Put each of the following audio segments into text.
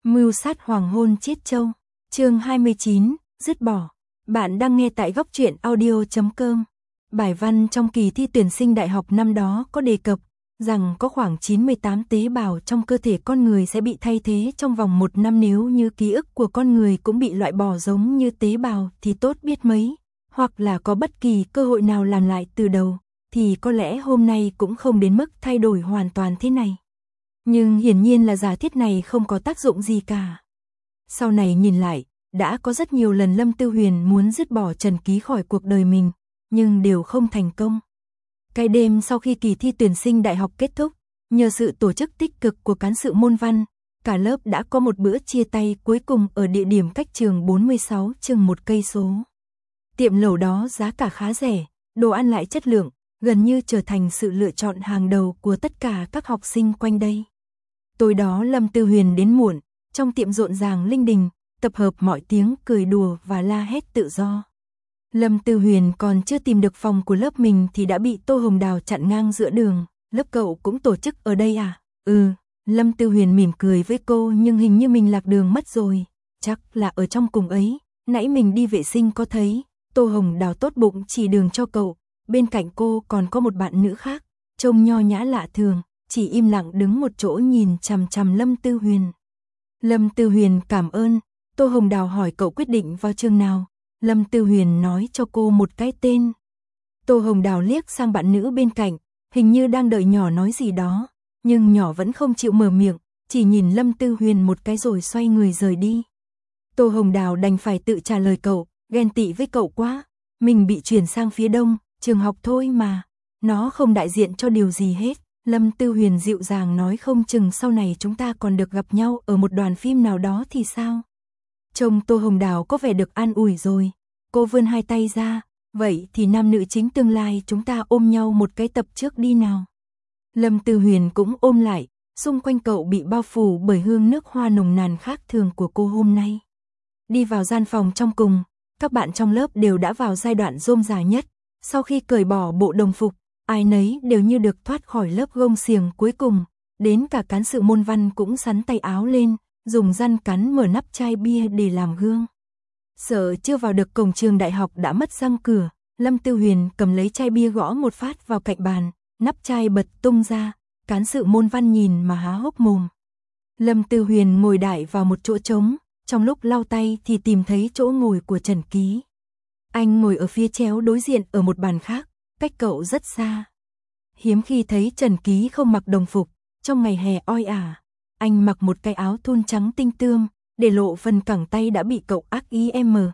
Mưu sát hoàng hôn chết châu. Chương 29, dứt bỏ. Bạn đang nghe tại góc truyện audio.com. Bài văn trong kỳ thi tuyển sinh đại học năm đó có đề cập rằng có khoảng 98 tế bào trong cơ thể con người sẽ bị thay thế trong vòng 1 năm, nếu như ký ức của con người cũng bị loại bỏ giống như tế bào thì tốt biết mấy, hoặc là có bất kỳ cơ hội nào làm lại từ đầu, thì có lẽ hôm nay cũng không đến mức thay đổi hoàn toàn thế này. Nhưng hiển nhiên là giả thiết này không có tác dụng gì cả. Sau này nhìn lại, đã có rất nhiều lần Lâm Tư Huyền muốn dứt bỏ Trần Ký khỏi cuộc đời mình, nhưng đều không thành công. Cái đêm sau khi kỳ thi tuyển sinh đại học kết thúc, nhờ sự tổ chức tích cực của cán sự môn văn, cả lớp đã có một bữa chia tay cuối cùng ở địa điểm cách trường 46 chừng 1 cây số. Tiệm lẩu đó giá cả khá rẻ, đồ ăn lại chất lượng, gần như trở thành sự lựa chọn hàng đầu của tất cả các học sinh quanh đây. Tối đó Lâm Tư Huyền đến muộn, trong tiệm rộn ràng linh đình, tập hợp mọi tiếng cười đùa và la hét tự do. Lâm Tư Huyền còn chưa tìm được phòng của lớp mình thì đã bị Tô Hồng Đào chặn ngang giữa đường. Lớp cậu cũng tổ chức ở đây à? Lâm Tư Huyền mỉm cười với cô, nhưng hình như mình lạc đường mất rồi. Chắc là ở trong cùng ấy, nãy mình đi vệ sinh có thấy. Tô Hồng Đào tốt bụng chỉ đường cho cậu, bên cạnh cô còn có một bạn nữ khác, trông nho nhã lạ thường, chỉ im lặng đứng một chỗ nhìn chằm chằm Lâm Tư Huyền. Lâm Tư Huyền cảm ơn. Tô Hồng Đào hỏi cậu quyết định vào trường nào. Lâm Tư Huyền nói cho cô một cái tên. Tô Hồng Đào liếc sang bạn nữ bên cạnh, hình như đang đợi nhỏ nói gì đó, nhưng nhỏ vẫn không chịu mở miệng, chỉ nhìn Lâm Tư Huyền một cái rồi xoay người rời đi. Tô Hồng Đào đành phải tự trả lời cậu, ghen tị với cậu quá, mình bị chuyển sang phía đông, trường học thôi mà, nó không đại diện cho điều gì hết. Lâm Tư Huyền dịu dàng nói, không chừng sau này chúng ta còn được gặp nhau ở một đoàn phim nào đó thì sao? Trông Tô Hồng Đào có vẻ được an ủi rồi. Cô vươn hai tay ra, vậy thì nam nữ chính tương lai chúng ta ôm nhau một cái tập trước đi nào. Lâm Tư Huyền cũng ôm lại, xung quanh cậu bị bao phủ bởi hương nước hoa nồng nàn khác thường của cô hôm nay. Đi vào gian phòng trong cùng, các bạn trong lớp đều đã vào giai đoạn rôm rả nhất. Sau khi cởi bỏ bộ đồng phục, ai nấy đều như được thoát khỏi lớp gông xiềng cuối cùng, đến cả cán sự môn văn cũng xắn tay áo lên, dùng răn cắn mở nắp chai bia để làm gương. Sợ chưa vào được cổng trường đại học đã mất răng cửa, Lâm Tư Huyền cầm lấy chai bia gõ một phát vào cạnh bàn, nắp chai bật tung ra, cán sự môn văn nhìn mà há hốc mồm. Lâm Tư Huyền ngồi đại vào một chỗ trống, trong lúc lau tay thì tìm thấy chỗ ngồi của Trần Ký. Anh ngồi ở phía chéo đối diện ở một bàn khác, cách cậu rất xa. Hiếm khi thấy Trần Ký không mặc đồng phục, trong ngày hè oi ả. Anh mặc một cái áo thun trắng tinh tươm, để lộ phần cẳng tay đã bị cậu ác ý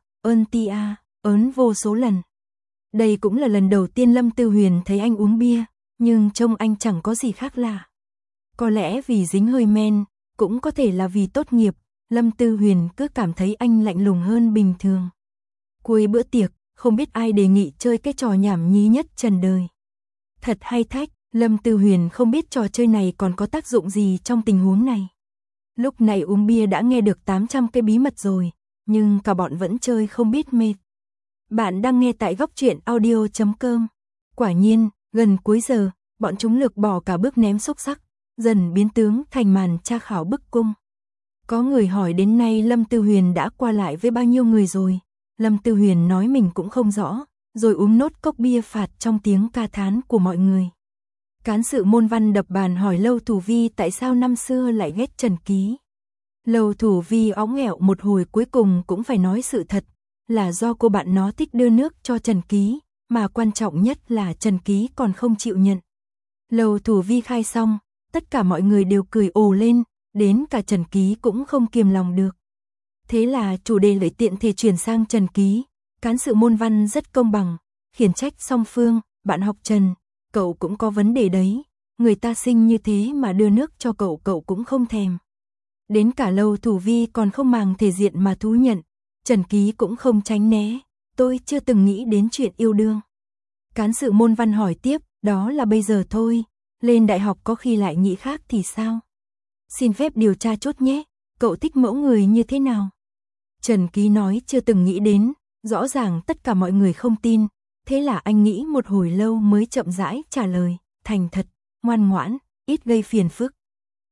ớn vô số lần. Đây cũng là lần đầu tiên Lâm Tư Huyền thấy anh uống bia, nhưng trông anh chẳng có gì khác lạ. Có lẽ vì dính hơi men, cũng có thể là vì tốt nghiệp, Lâm Tư Huyền cứ cảm thấy anh lạnh lùng hơn bình thường. Cuối bữa tiệc, không biết ai đề nghị chơi cái trò nhảm nhí nhất trần đời. Thật hay thách, Lâm Tư Huyền không biết trò chơi này còn có tác dụng gì trong tình huống này. Lúc này uống bia đã nghe được 800 cái bí mật rồi, nhưng cả bọn vẫn chơi không biết mệt. Bạn đang nghe tại góc truyện audio.com. Quả nhiên, gần cuối giờ, bọn chúng lược bỏ cả bước ném xúc xắc, dần biến tướng thành màn tra khảo bức cung. Có người hỏi đến nay Lâm Tư Huyền đã qua lại với bao nhiêu người rồi. Lâm Tư Huyền nói mình cũng không rõ, rồi uống nốt cốc bia phạt trong tiếng ca thán của mọi người. Cán sự môn văn đập bàn hỏi Lâu Thủ Vi tại sao năm xưa lại ghét Trần Ký. Lâu Thủ Vi óng nghẹo một hồi cuối cùng cũng phải nói sự thật, là do cô bạn nó thích đưa nước cho Trần Ký, mà quan trọng nhất là Trần Ký còn không chịu nhận. Lâu Thủ Vi khai xong, tất cả mọi người đều cười ồ lên, đến cả Trần Ký cũng không kiềm lòng được. Thế là chủ đề lại tiện thể chuyển sang Trần Ký. Cán sự môn văn rất công bằng, khiển trách song phương, bạn học Trần, cậu cũng có vấn đề đấy, người ta sinh như thế mà đưa nước cho cậu cũng không thèm. Đến cả Lâu Thủ Vi còn không màng thể diện mà thú nhận, Trần Ký cũng không tránh né, tôi chưa từng nghĩ đến chuyện yêu đương. Cán sự môn văn hỏi tiếp, đó là bây giờ thôi, lên đại học có khi lại nghĩ khác thì sao? Xin phép điều tra chốt nhé, cậu thích mẫu người như thế nào? Trần Ký nói chưa từng nghĩ đến, rõ ràng tất cả mọi người không tin, thế là anh nghĩ một hồi lâu mới chậm rãi trả lời, thành thật, ngoan ngoãn, ít gây phiền phức.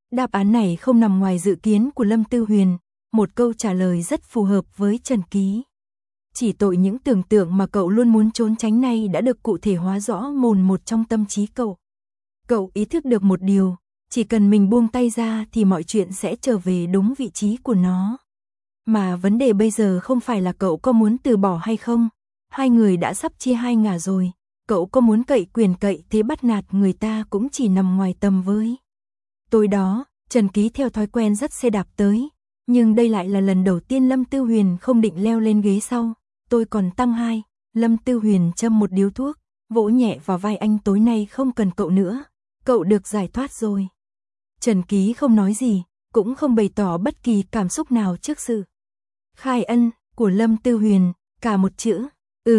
Đáp án này không nằm ngoài dự kiến của Lâm Tư Huyền, một câu trả lời rất phù hợp với Trần Ký. Chỉ tội những tưởng tượng mà cậu luôn muốn trốn tránh này đã được cụ thể hóa rõ mồn một trong tâm trí cậu. Cậu ý thức được một điều, chỉ cần mình buông tay ra thì mọi chuyện sẽ trở về đúng vị trí của nó. Mà vấn đề bây giờ không phải là cậu có muốn từ bỏ hay không, hai người đã sắp chia hai ngả rồi, cậu có muốn cậy quyền cậy thế bắt nạt người ta cũng chỉ nằm ngoài tầm với. Tối đó, Trần Ký theo thói quen dắt xe đạp tới, nhưng đây lại là lần đầu tiên Lâm Tư Huyền không định leo lên ghế sau. Tôi còn tăng 2, Lâm Tư Huyền châm một điếu thuốc, vỗ nhẹ vào vai anh, tối nay không cần cậu nữa, cậu được giải thoát rồi. Trần Ký không nói gì, cũng không bày tỏ bất kỳ cảm xúc nào trước sự khai ân của Lâm Tư Huyền, cả một chữ,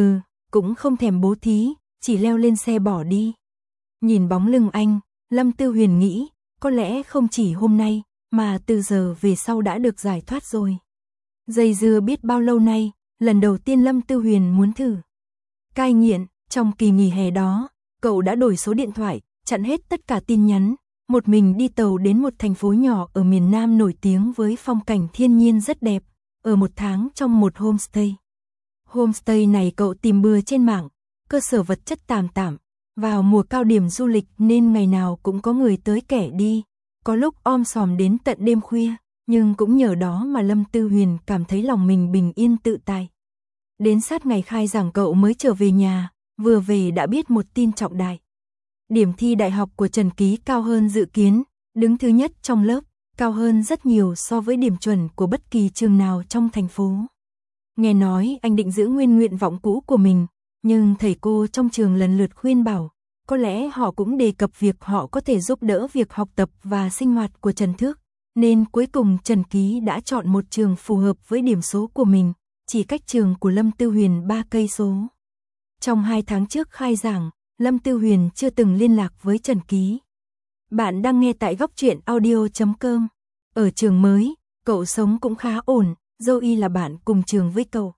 cũng không thèm bố thí, chỉ leo lên xe bỏ đi. Nhìn bóng lưng anh, Lâm Tư Huyền nghĩ, có lẽ không chỉ hôm nay, mà từ giờ về sau đã được giải thoát rồi. Dây dưa biết bao lâu nay, lần đầu tiên Lâm Tư Huyền muốn thử cai nghiện. Trong kỳ nghỉ hè đó, cậu đã đổi số điện thoại, chặn hết tất cả tin nhắn, một mình đi tàu đến một thành phố nhỏ ở miền Nam nổi tiếng với phong cảnh thiên nhiên rất đẹp, ở một tháng trong một homestay. Homestay này cậu tìm bừa trên mạng, cơ sở vật chất tạm tạm, vào mùa cao điểm du lịch nên ngày nào cũng có người tới kẻ đi, có lúc om sòm đến tận đêm khuya, nhưng cũng nhờ đó mà Lâm Tư Huyền cảm thấy lòng mình bình yên tự tại. Đến sát ngày khai giảng cậu mới trở về nhà, vừa về đã biết một tin trọng đại. Điểm thi đại học của Trần Ký cao hơn dự kiến, đứng thứ nhất trong lớp, cao hơn rất nhiều so với điểm chuẩn của bất kỳ trường nào trong thành phố. Nghe nói anh định giữ nguyên nguyện vọng cũ của mình, nhưng thầy cô trong trường lần lượt khuyên bảo, có lẽ họ cũng đề cập việc họ có thể giúp đỡ việc học tập và sinh hoạt của Trần Thước, nên cuối cùng Trần Ký đã chọn một trường phù hợp với điểm số của mình, chỉ cách trường của Lâm Tư Huyền 3 cây số. Trong 2 tháng trước khai giảng, Lâm Tư Huyền chưa từng liên lạc với Trần Ký. Bạn đang nghe tại góc truyện audio.com. Ở trường mới, cậu sống cũng khá ổn, Zoe là bạn cùng trường với cậu.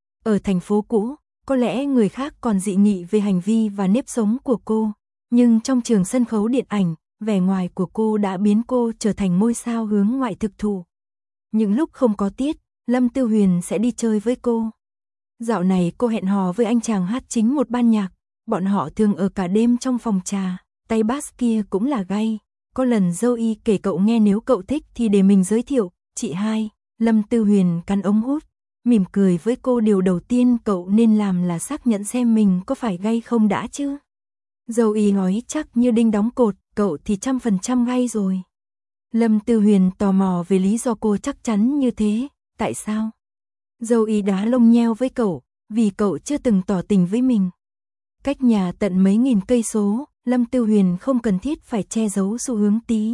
Ở thành phố cũ, có lẽ người khác còn dị nghị về hành vi và nếp sống của cô, nhưng trong trường sân khấu điện ảnh, vẻ ngoài của cô đã biến cô trở thành ngôi sao hướng ngoại thực thụ. Những lúc không có tiết, Lâm Tư Huyền sẽ đi chơi với cô. Dạo này cô hẹn hò với anh chàng hát chính một ban nhạc, bọn họ thường ở cả đêm trong phòng trà, tay bass kia cũng là gay. Có lần Zoe kể cậu nghe nếu cậu thích thì để mình giới thiệu, chị hai. Lâm Tư Huyền cắn ống hút, mỉm cười với cô, điều đầu tiên cậu nên làm là xác nhận xem mình có phải gay không đã chứ. Zoe nói chắc như đinh đóng cột, cậu thì 100% gay rồi. Lâm Tư Huyền tò mò về lý do cô chắc chắn như thế, tại sao? Zoe đá lông nheo với cậu, vì cậu chưa từng tỏ tình với mình. Cách nhà tận mấy nghìn cây số, Lâm Tư Huyền không cần thiết phải che giấu xu hướng tí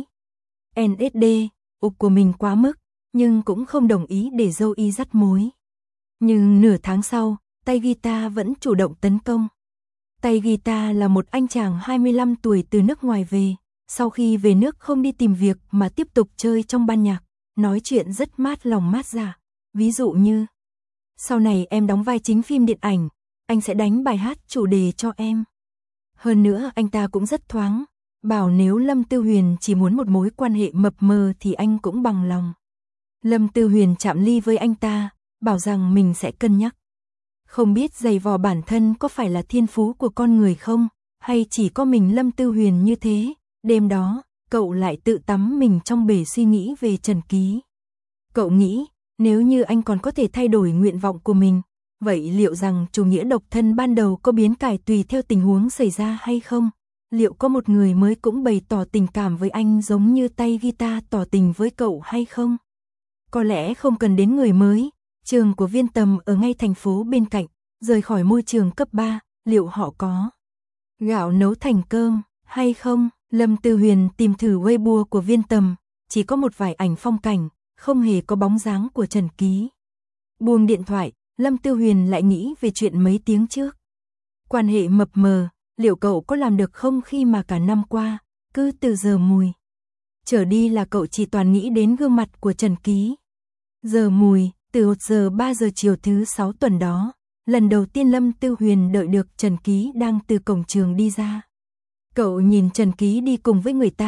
NSD, ục của mình quá mức, nhưng cũng không đồng ý để Zoe dắt mối. Nhưng nửa tháng sau, tay guitar vẫn chủ động tấn công. Tay guitar là một anh chàng 25 tuổi từ nước ngoài về, sau khi về nước không đi tìm việc mà tiếp tục chơi trong ban nhạc, nói chuyện rất mát lòng mát dạ. Ví dụ như, sau này em đóng vai chính phim điện ảnh, anh sẽ đánh bài hát chủ đề cho em. Hơn nữa anh ta cũng rất thoáng, bảo nếu Lâm Tư Huyền chỉ muốn một mối quan hệ mập mờ thì anh cũng bằng lòng. Lâm Tư Huyền chạm ly với anh ta, bảo rằng mình sẽ cân nhắc. Không biết giày vò bản thân có phải là thiên phú của con người không, hay chỉ có mình Lâm Tư Huyền như thế. Đêm đó, cậu lại tự tắm mình trong bể suy nghĩ về Trần Ký. Cậu nghĩ, nếu như anh còn có thể thay đổi nguyện vọng của mình, vậy liệu rằng chủ nghĩa độc thân ban đầu có biến cải tùy theo tình huống xảy ra hay không? Liệu có một người mới cũng bày tỏ tình cảm với anh giống như tay guitar tỏ tình với cậu hay không? Có lẽ không cần đến người mới, trường của Viên Tầm ở ngay thành phố bên cạnh, rời khỏi môi trường cấp 3, liệu họ có gạo nấu thành cơm hay không? Lâm Tư Huyền tìm thử Weibo của Viên Tầm, chỉ có một vài ảnh phong cảnh, không hề có bóng dáng của Trần Ký. Buông điện thoại, Lâm Tư Huyền lại nghĩ về chuyện mấy tiếng trước. Quan hệ mập mờ, liệu cậu có làm được không khi mà cả năm qua, cứ từ giờ mùi trở đi là cậu chỉ toàn nghĩ đến gương mặt của Trần Ký. Giờ mùi, từ 1 giờ 3 giờ chiều thứ 6 tuần đó, lần đầu tiên Lâm Tư Huyền đợi được Trần Ký đang từ cổng trường đi ra. Cậu nhìn Trần Ký đi cùng với người ta,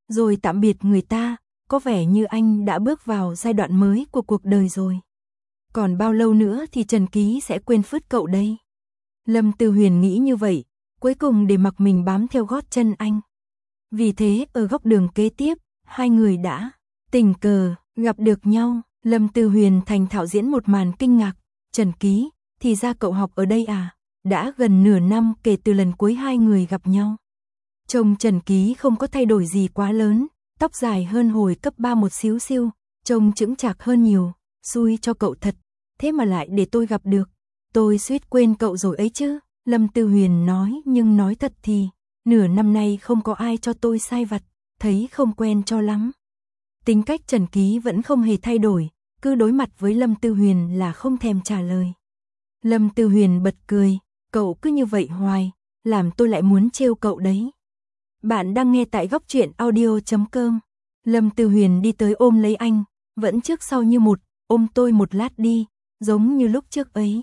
rồi tạm biệt người ta, có vẻ như anh đã bước vào giai đoạn mới của cuộc đời rồi. Còn bao lâu nữa thì Trần Ký sẽ quên phứt cậu đây? Lâm Tư Huyền nghĩ như vậy, cuối cùng để mặc mình bám theo gót chân anh. Vì thế ở góc đường kế tiếp, hai người đã tình cờ gặp được nhau. Lâm Tư Huyền thành thạo diễn một màn kinh ngạc. Trần Ký, thì ra cậu học ở đây à? Đã gần nửa năm kể từ lần cuối hai người gặp nhau. Trông Trần Ký không có thay đổi gì quá lớn, tóc dài hơn hồi cấp 3 một xíu xiu, trông chững chạc hơn nhiều, xui cho cậu thật, thế mà lại để tôi gặp được. Tôi suýt quên cậu rồi ấy chứ, Lâm Tư Huyền nói, nhưng nói thật thì, nửa năm nay không có ai cho tôi sai vặt, thấy không quen cho lắm. Tính cách Trần Ký vẫn không hề thay đổi, cứ đối mặt với Lâm Tư Huyền là không thèm trả lời. Lâm Tư Huyền bật cười, cậu cứ như vậy hoài, làm tôi lại muốn trêu cậu đấy. Bạn đang nghe tại góc truyện audio.com. Lâm Tư Huyền đi tới ôm lấy anh, vẫn trước sau như một, ôm tôi một lát đi, giống như lúc trước ấy.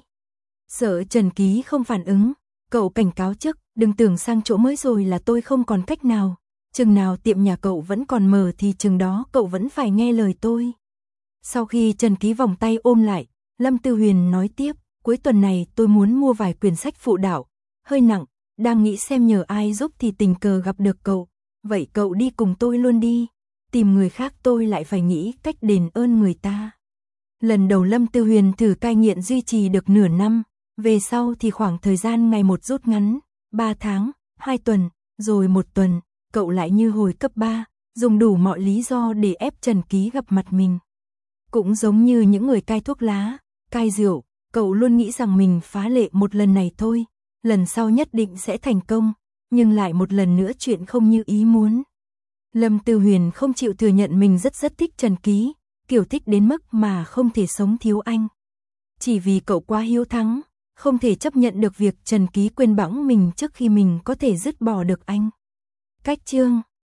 Sợ Trần Ký không phản ứng, cậu cảnh cáo trước, đừng tưởng sang chỗ mới rồi là tôi không còn cách nào, chừng nào tiệm nhà cậu vẫn còn mở thì chừng đó cậu vẫn phải nghe lời tôi. Sau khi Trần Ký vòng tay ôm lại, Lâm Tư Huyền nói tiếp, cuối tuần này tôi muốn mua vài quyển sách phụ đạo, hơi nặng, đang nghĩ xem nhờ ai giúp thì tình cờ gặp được cậu, vậy cậu đi cùng tôi luôn đi, tìm người khác tôi lại phải nghĩ cách đền ơn người ta. Lần đầu Lâm Tư Huyền thử cai nghiện duy trì được nửa năm, về sau thì khoảng thời gian ngày một rút ngắn, 3 tháng, 2 tuần, rồi 1 tuần, cậu lại như hồi cấp 3, dùng đủ mọi lý do để ép Trần Ký gặp mặt mình. Cũng giống như những người cai thuốc lá, cai rượu, cậu luôn nghĩ rằng mình phá lệ một lần này thôi, lần sau nhất định sẽ thành công, nhưng lại một lần nữa chuyện không như ý muốn. Lâm Tư Huyền không chịu thừa nhận mình rất thích Trần Ký, kiểu thích đến mức mà không thể sống thiếu anh. Chỉ vì cậu quá hiếu thắng, không thể chấp nhận được việc Trần Ký quên bẵng mình trước khi mình có thể dứt bỏ được anh. Cách chương